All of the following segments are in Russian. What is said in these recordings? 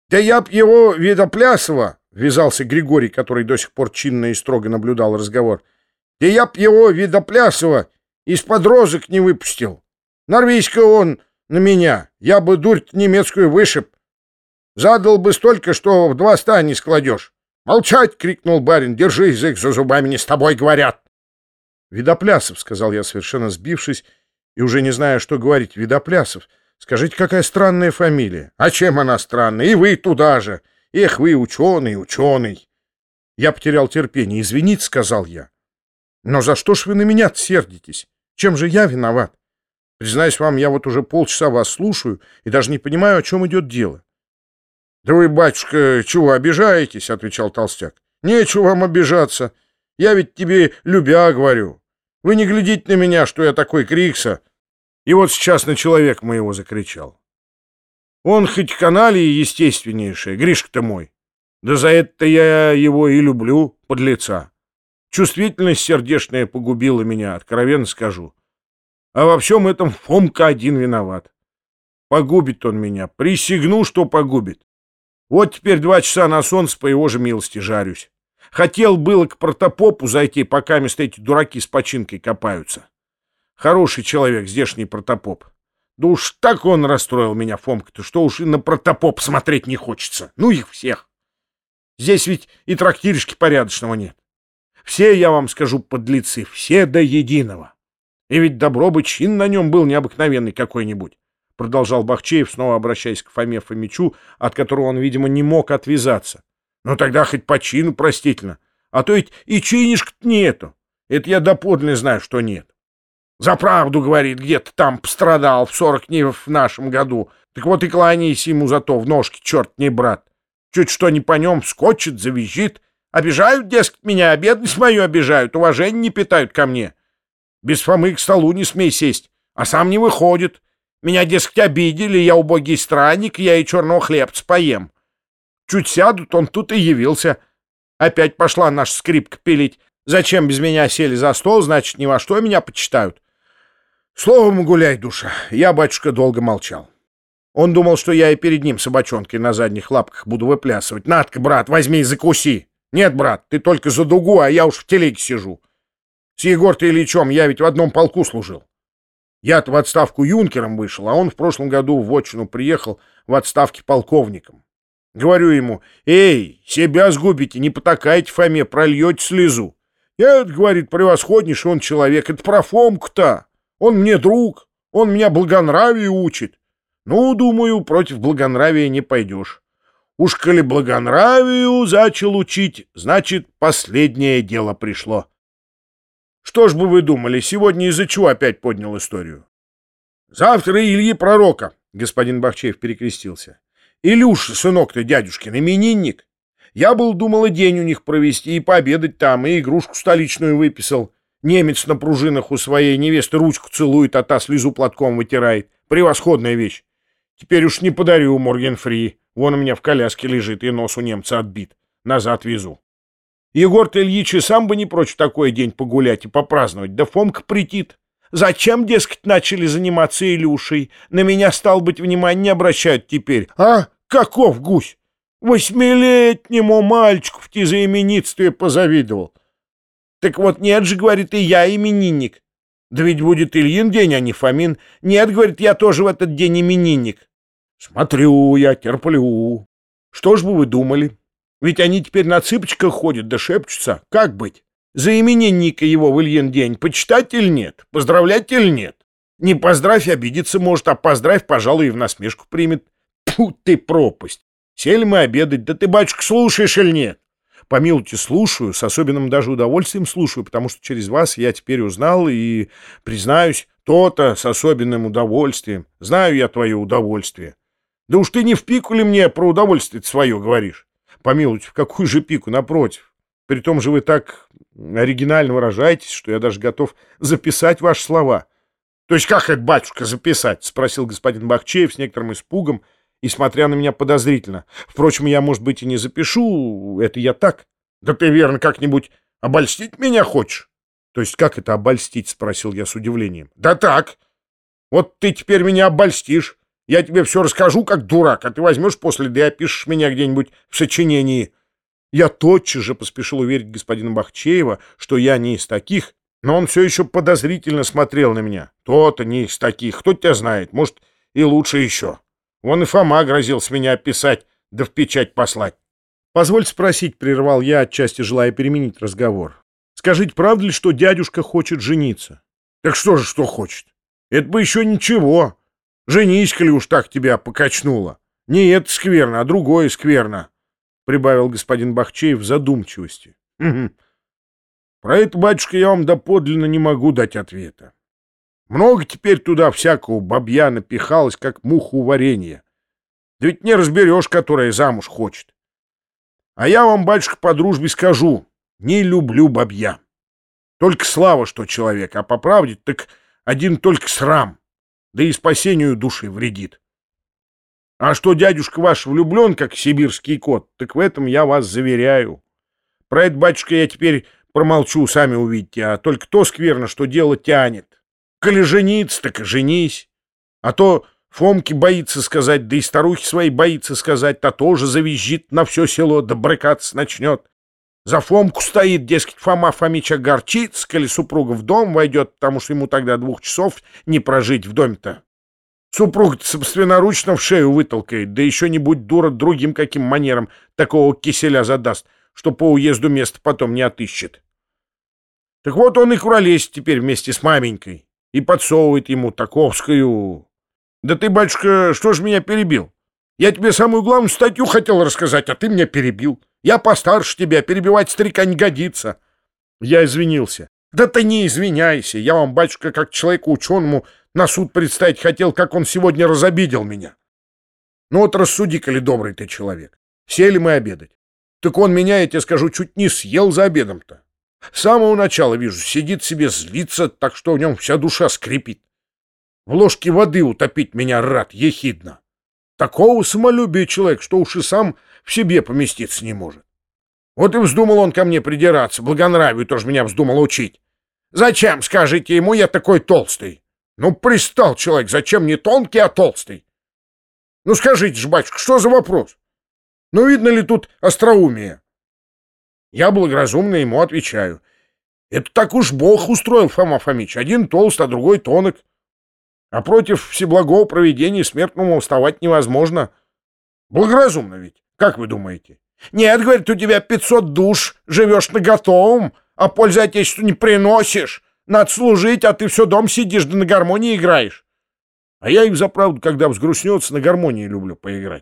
Да я б его, Видоплясова, — ввязался Григорий, который до сих пор чинно и строго наблюдал разговор, — да я б его, Видоплясова, из-под розок не выпустил. Норвийского он на меня, я бы дурь немецкую вышиб. Задал бы столько, что в 200 не складешь. «Молчать!» — крикнул барин. «Держи язык за зубами, не с тобой говорят!» «Видоплясов», — сказал я, совершенно сбившись, и уже не зная, что говорить. «Видоплясов, скажите, какая странная фамилия?» «А чем она странная? И вы туда же! Эх, вы ученый, ученый!» Я потерял терпение. «Извините», — сказал я. «Но за что ж вы на меня сердитесь? Чем же я виноват? Признаюсь вам, я вот уже полчаса вас слушаю и даже не понимаю, о чем идет дело». «Да вы, батюшка, чего обижаетесь?» — отвечал толстяк. «Нечего вам обижаться. Я ведь тебе любя говорю. Вы не глядите на меня, что я такой крикса». И вот сейчас на человека моего закричал. Он хоть каналия естественнейшая, Гришка-то мой. Да за это я его и люблю, подлеца. Чувствительность сердечная погубила меня, откровенно скажу. А во всем этом Фомка один виноват. Погубит он меня, присягну, что погубит. Вот теперь 2 часа на солнце по его же милости жарюсь. Хотел было к протопопу зайти, пока мест эти дураки с починкой копаются. Хороший человек, здешний протопоп. Да уж так он расстроил меня, Фомка-то, что уж и на протопоп смотреть не хочется. Ну их всех. Здесь ведь и трактиришки порядочного нет. Все, я вам скажу, подлецы, все до единого. И ведь добро бы чин на нем был необыкновенный какой-нибудь. Продолжал Бахчеев, снова обращаясь к Фоме Фомичу, от которого он, видимо, не мог отвязаться. Ну тогда хоть по чину простительно. А то ведь и чинишка-то нету. Это я доподлинно знаю, что нет. За правду, говорит, где-то там пострадал в 40 дней в нашем году. Так вот и кланяйся ему зато в ножки, черт не брат. Чуть что не по нем скочит, завизжит. Обижают, дескать, меня, бедность мою обижают, уважения не питают ко мне. Без Фомы к столу не смей сесть, а сам не выходит. Меня, дескать, обидели, я убогий странник, я и черного хлебца поем. Чуть сядут, он тут и явился. Опять пошла наша скрипка пилить. Зачем без меня сели за стол, значит, ни во что меня почитают. Словом, гуляй, душа. Я, батюшка, долго молчал. Он думал, что я и перед ним собачонкой на задних лапках буду выплясывать. На-ка, брат, возьми и закуси. Нет, брат, ты только за дугу, а я уж в телеге сижу. С Егор-то Ильичом я ведь в одном полку служил. Я-то в отставку юнкером вышел, а он в прошлом году в вотчину приехал в отставке полковником. Говорю ему: «Эй, себя сгубите, не потакайте Фоме, прольете слезу». «Нет, — говорит, — превосходнейший он человек, это про Фомку-то. Он мне друг, он меня благонравию учит». Ну, думаю, против благонравия не пойдешь. Уж коли благонравию зачал учить, значит, последнее дело пришло. Что ж бы вы думали, сегодня из-за чего опять поднял историю? Завтра Ильи Пророка, — господин Бахчеев перекрестился. Илюш, сынок-то дядюшкин, именинник. Я думал и день у них провести, и пообедать там, и игрушку столичную выписал. Немец на пружинах у своей невесты ручку целует, а та слезу платком вытирает. Превосходная вещь. Теперь уж не подарю Моргенфри. Вон у меня в коляске лежит, и нос у немца отбит. Назад везу. Егор-то Ильич и сам бы не прочь в такой день погулять и попраздновать, да Фомка претит. Зачем, дескать, начали заниматься Илюшей? На меня, стал быть, внимания не обращают теперь. А? Каков гусь? 8-летнему мальчику в те за именинстве позавидовал. Так вот нет же, говорит, и я именинник. Да ведь будет Ильин день, а не Фомин. Нет, говорит, я тоже в этот день именинник. Смотрю я, терплю. Что ж бы вы думали? Ведь они теперь на цыпочках ходят да шепчутся. Как быть? За именинника его в Ильин день почитать или нет? Поздравлять или нет? Не поздравь, обидеться может, а поздравь, пожалуй, и в насмешку примет. Тьфу ты, пропасть! Сели мы обедать, да ты, батюшка, слушаешь или нет? Помилуйте, слушаю, с особенным даже удовольствием слушаю, потому что через вас я теперь узнал и, признаюсь, то-то с особенным удовольствием. Знаю я твое удовольствие. Да уж ты не в пику ли мне про удовольствие свое говоришь? Помилуйте, в какую же пику, напротив. При том же вы так оригинально выражаетесь, что я даже готов записать ваши слова. — То есть как это, батюшка, записать? — спросил господин Бахчеев с некоторым испугом и смотря на меня подозрительно. Впрочем, я, может быть, и не запишу, это я так. — Да ты, верно, как-нибудь обольстить меня хочешь? — То есть как это обольстить? — спросил я с удивлением. — Да так. Вот ты теперь меня обольстишь. Я тебе все расскажу, как дурак, а ты возьмешь после, да и опишешь меня где-нибудь в сочинении. Я тотчас же поспешил уверить господина Бахчеева, что я не из таких, но он все еще подозрительно смотрел на меня. То-то не из таких, кто тебя знает, может, и лучше еще. Вон и Фома грозился меня описать, да в печать послать. «Позволь спросить», — прервал я, отчасти желая переменить разговор. «Скажите, правда ли, что дядюшка хочет жениться?» «Так что же, что хочет? Это бы еще ничего. Женись-ка ли уж так тебя покачнуло. Не это скверно, а другое скверно», — прибавил господин Бахчеев в задумчивости. «Про это, батюшка, я вам доподлинно не могу дать ответа. Много теперь туда всякого бабья напихалось, как муху у варенья. Да ведь не разберешь, которая замуж хочет. А я вам, батюшка, по дружбе скажу, не люблю бабья. Только слава, что человек, а по правде так один только срам, да и спасению души вредит. А что дядюшка ваш влюблен, как сибирский кот, так в этом я вас заверяю. Про это, батюшка, я теперь промолчу, сами увидите, а только то скверно, что дело тянет. Коли жениться, так и женись. А то Фомке боится сказать, да и старухе своей боится сказать, та тоже завизжит на все село, да брыкаться начнет. За Фомку стоит, дескать, Фома Фомич огорчится, коли супруга в дом войдет, потому что ему тогда 2 часов не прожить в доме-то. Супруг собственноручно в шею вытолкает, да еще не будь дура другим каким манером такого киселя задаст, что по уезду место потом не отыщет. Так вот он и куролесит теперь вместе с маменькой и подсовывает ему таковскую. Да ты, батюшка, что ж меня перебил? Я тебе самую главную статью хотел рассказать, а ты меня перебил. Я постарше тебя, перебивать старика не годится. Я извинился. Да ты не извиняйся, я вам, батюшка, как человеку ученому на суд представить хотел, как он сегодня разобидел меня. Ну вот рассуди-ка ли, добрый ты человек. Сели мы обедать. Так он меня, я тебе скажу, чуть не съел за обедом-то. С самого начала вижу, сидит себе, злится, так что в нем вся душа скрипит. В ложке воды утопить меня рад, ехидно. Такого самолюбия человек, что уж и сам в себе поместиться не может. Вот и вздумал он ко мне придираться, благонравию тоже меня вздумал учить. Зачем, скажите ему, я такой толстый? Ну, пристал человек, зачем не тонкий, а толстый? Ну, скажите же, батюшка, что за вопрос? Ну, видно ли тут остроумие? Я благоразумно ему отвечаю. Это так уж Бог устроил, Фома Фомич. Один толст, а другой тонок. А против всеблагого провидения смертному вставать невозможно. Благоразумно ведь, как вы думаете? Нет, говорит, у тебя 500 душ, живешь на готовом, а пользы отечеству не приносишь. Надо служить, а ты все дом сидишь, да на гармонии играешь. А я и взаправду, когда взгрустнется, на гармонии люблю поиграть.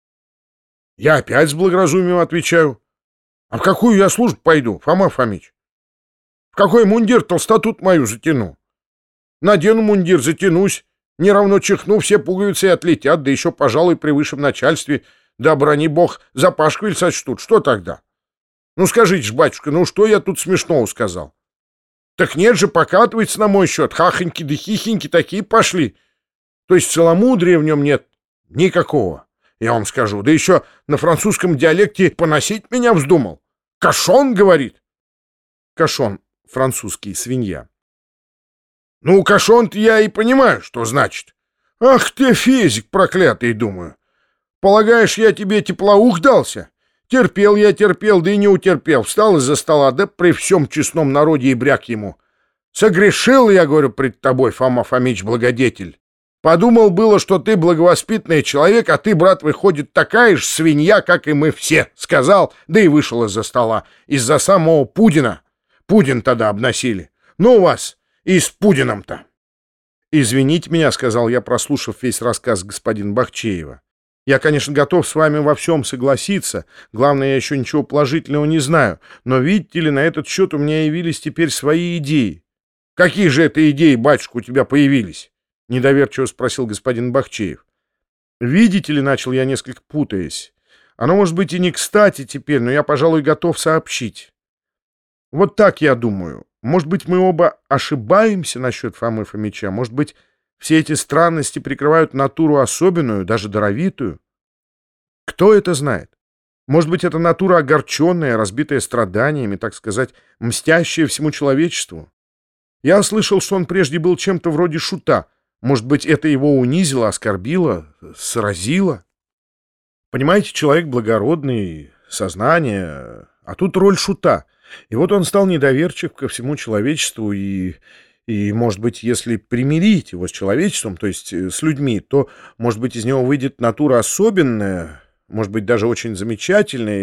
Я опять с благоразумием отвечаю. А в какую я службу пойду, Фома Фомич? В какой мундир толстотут мою затяну? Надену мундир, затянусь, не равно чихну, все пуговицы и отлетят, да еще, пожалуй, при высшем начальстве, да, брони бог, за пашквиль сочтут. Что тогда? Ну, скажите ж, батюшка, ну что я тут смешного сказал? Так нет же, покатывается на мой счет, хахоньки да хихоньки такие пошли. То есть целомудрия в нем нет никакого, я вам скажу. Да еще на французском диалекте поносить меня вздумал. Кашон, говорит. Кашон, французский, свинья. Ну, кашон-то я и понимаю, что значит. Ах ты, физик проклятый, думаю. Полагаешь, я тебе теплоух дался? Терпел я, терпел, да и не утерпел. Встал из-за стола, да при всем честном народе и бряк ему. Согрешил я, говорю, пред тобой, Фома Фомич, благодетель. Подумал было, что ты благовоспитанный человек, а ты, брат, выходит, такая же свинья, как и мы все. Сказал, да и вышел из-за стола. Из-за самого Пудина. Пудин тогда обносили. Ну вас и с Пудином-то. «Извините меня», — сказал я, прослушав весь рассказ господина Бахчеева. «Я, конечно, готов с вами во всем согласиться. Главное, я еще ничего положительного не знаю. Но, видите ли, на этот счет у меня явились теперь свои идеи». «Какие же это идеи, батюшка, у тебя появились?» — недоверчиво спросил господин Бахчеев. «Видите ли», — начал я, несколько путаясь, — «оно, может быть, и не кстати теперь, но я, пожалуй, готов сообщить. Вот так я думаю. Может быть, мы оба ошибаемся насчет Фомы Фомича. Может быть, все эти странности прикрывают натуру особенную, даже даровитую. Кто это знает? Может быть, это натура огорченная, разбитая страданиями, так сказать, мстящая всему человечеству. Я слышал, что он прежде был чем-то вроде шута, Может быть, это его унизило, оскорбило, сразило? Понимаете, человек благородный, сознание, а тут роль шута. И вот он стал недоверчив ко всему человечеству, и, может быть, если примирить его с человечеством, то есть с людьми, то, может быть, из него выйдет натура особенная, может быть, даже очень замечательная,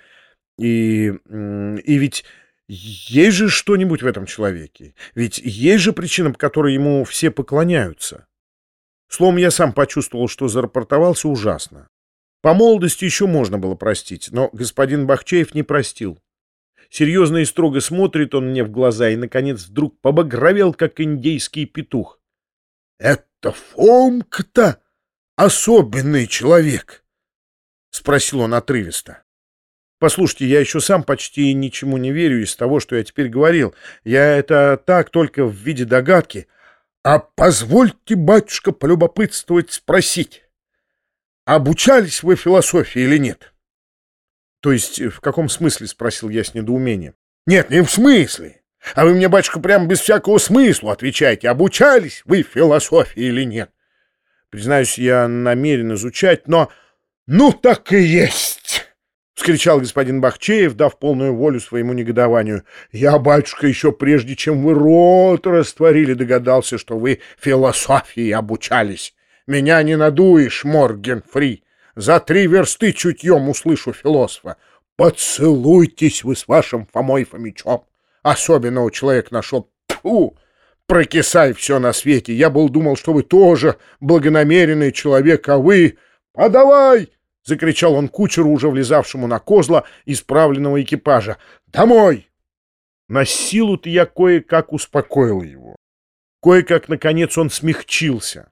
и ведь есть же что-нибудь в этом человеке, ведь есть же причина, по которой ему все поклоняются. Словом, я сам почувствовал, что зарапортовался ужасно. По молодости еще можно было простить, но господин Бахчеев не простил. Серьезно и строго смотрит он мне в глаза и, наконец, вдруг побагровел, как индейский петух. — Это Фомка-то особенный человек? — спросил он отрывисто. Послушайте, я еще сам почти ничему не верю из того, что я теперь говорил. Я это так, только в виде догадки. А позвольте, батюшка, полюбопытствовать, спросить, обучались вы философии или нет? То есть, в каком смысле, спросил я с недоумением. Нет, не в смысле. А вы мне, батюшка, прямо без всякого смысла отвечаете, обучались вы философии или нет? Признаюсь, я намерен изучать, но... Ну, так и есть! — вскричал господин Бахчеев, дав полную волю своему негодованию. — Я, батюшка, еще прежде чем вы рот растворили, догадался, что вы философии обучались. Меня не надуешь, Морген-Фри. За 3 версты чутьем услышу философа. Поцелуйтесь вы с вашим Фомой Фомичом. Особенного человека нашел. Тьфу! Прокисай все на свете. Я думал, что вы тоже благонамеренный человек, а вы... Подавай! — закричал он кучеру, уже влезавшему на козла исправленного экипажа. «Домой!» На силу-то я кое-как успокоил его. Кое-как, наконец, он смягчился.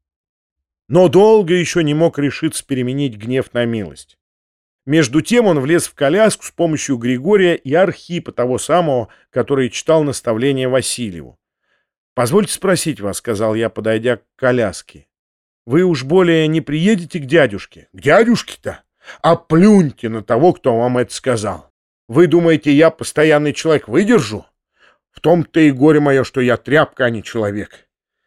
Но долго еще не мог решиться переменить гнев на милость. Между тем он влез в коляску с помощью Григория и Архипа, того самого, который читал наставление Васильеву. «Позвольте спросить вас», — сказал я, подойдя к коляске. «Вы уж более не приедете к дядюшке?» — К дядюшке-то? А плюньте на того, кто вам это сказал. Вы думаете, я постоянный человек выдержу? В том-то и горе мое, что я тряпка, а не человек.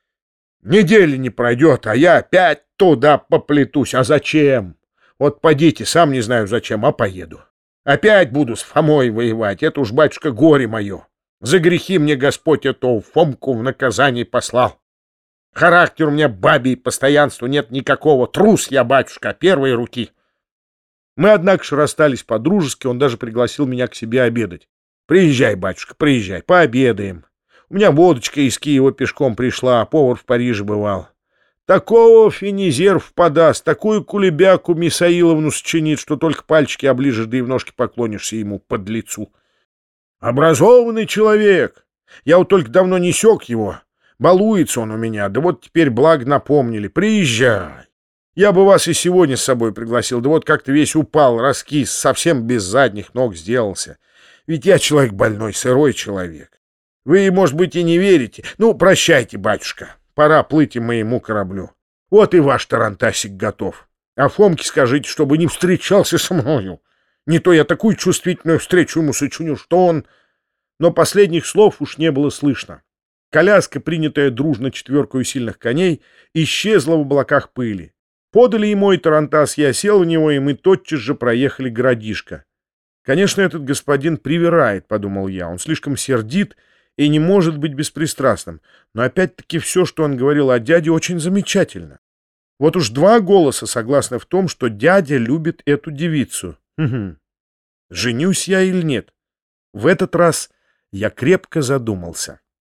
Недели не пройдет, а я опять туда поплетусь. А зачем? Вот подите, сам не знаю зачем, а поеду. Опять буду с Фомой воевать. Это уж, батюшка, горе мое. За грехи мне Господь эту Фомку в наказание послал. Характер у меня бабий, постоянства нет никакого. Трус я, батюшка, первой руки. Мы, однако же, расстались по-дружески, он даже пригласил меня к себе обедать. Приезжай, батюшка, приезжай, пообедаем. У меня водочка из Киева пешком пришла, а повар в Париже бывал. Такого финизерв подаст, такую кулебяку Мисаиловну сочинит, что только пальчики оближешь, да и в ножки поклонишься ему, подлецу. Образованный человек. Я вот только давно не сёк его. Балуется он у меня, да вот теперь благо напомнили. Приезжай. Я бы вас и сегодня с собой пригласил, да вот как-то весь упал, раскис, совсем без задних ног сделался. Ведь я человек больной, сырой человек. Вы, может быть, и не верите. Ну, прощайте, батюшка, пора плыть и моему кораблю. Вот и ваш тарантасик готов. А Фомке скажите, чтобы не встречался со мною. Не то я такую чувствительную встречу ему сочиню, что он... Но последних слов уж не было слышно. Коляска, принятая дружно 4 сильных коней, исчезла в облаках пыли. Подали ему мой тарантас, я сел в него, и мы тотчас же проехали городишко. Конечно, этот господин привирает, подумал я, он слишком сердит и не может быть беспристрастным. Но опять-таки все, что он говорил о дяде, очень замечательно. Вот уж 2 голоса согласны в том, что дядя любит эту девицу. Женюсь я или нет? В этот раз я крепко задумался.